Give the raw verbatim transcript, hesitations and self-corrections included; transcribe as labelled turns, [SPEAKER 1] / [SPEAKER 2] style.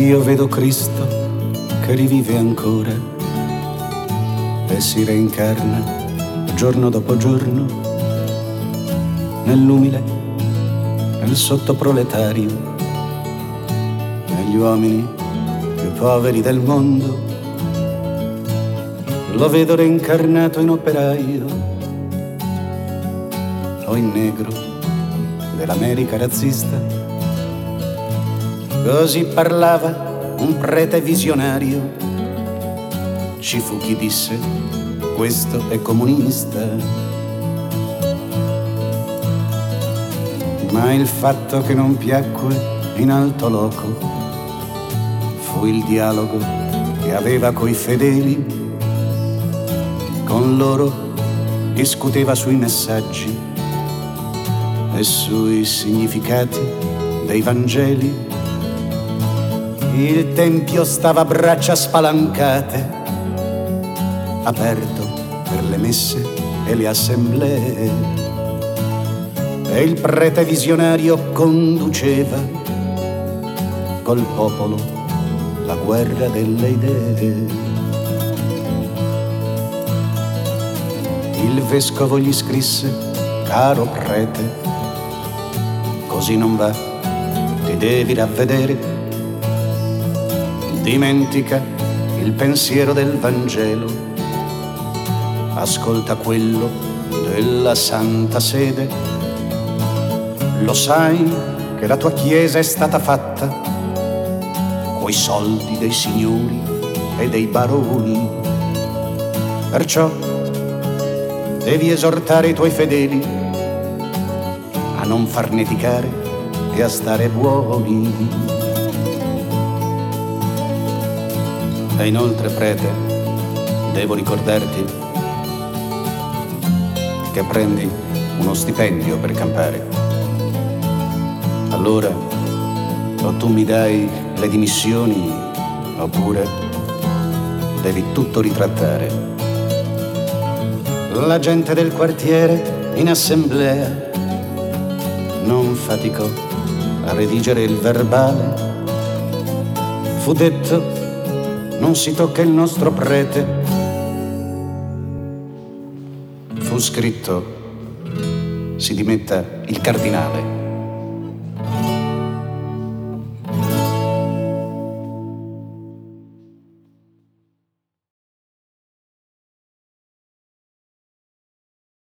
[SPEAKER 1] io vedo Cristo che rivive ancora e si reincarna giorno dopo giorno nell'umile, nel sottoproletario, negli uomini più poveri del mondo. Lo vedo reincarnato in operaio o in negro dell'America razzista. Così parlava un prete visionario. Ci fu chi disse: questo è comunista. Ma il fatto che non piacque in alto loco fu il dialogo che aveva coi fedeli. Con loro discuteva sui messaggi e sui significati dei Vangeli. Il tempio stava a braccia spalancate, aperto per le messe e le assemblee. E il prete visionario conduceva col popolo la guerra delle idee. Il vescovo gli scrisse: caro prete, così non va, ti devi ravvedere. Dimentica il pensiero del Vangelo, ascolta quello della Santa Sede. Lo sai che la tua chiesa è stata fatta coi soldi dei signori e dei baroni. Perciò devi esortare i tuoi fedeli a non farneticare e a stare buoni. E inoltre, prete, devo ricordarti che prendi uno stipendio per campare. Allora, o tu mi dai le dimissioni, oppure devi tutto ritrattare. La gente del quartiere in assemblea non faticò a redigere il verbale. Fu detto: non si tocca il nostro prete. Fu scritto: si dimetta il cardinale.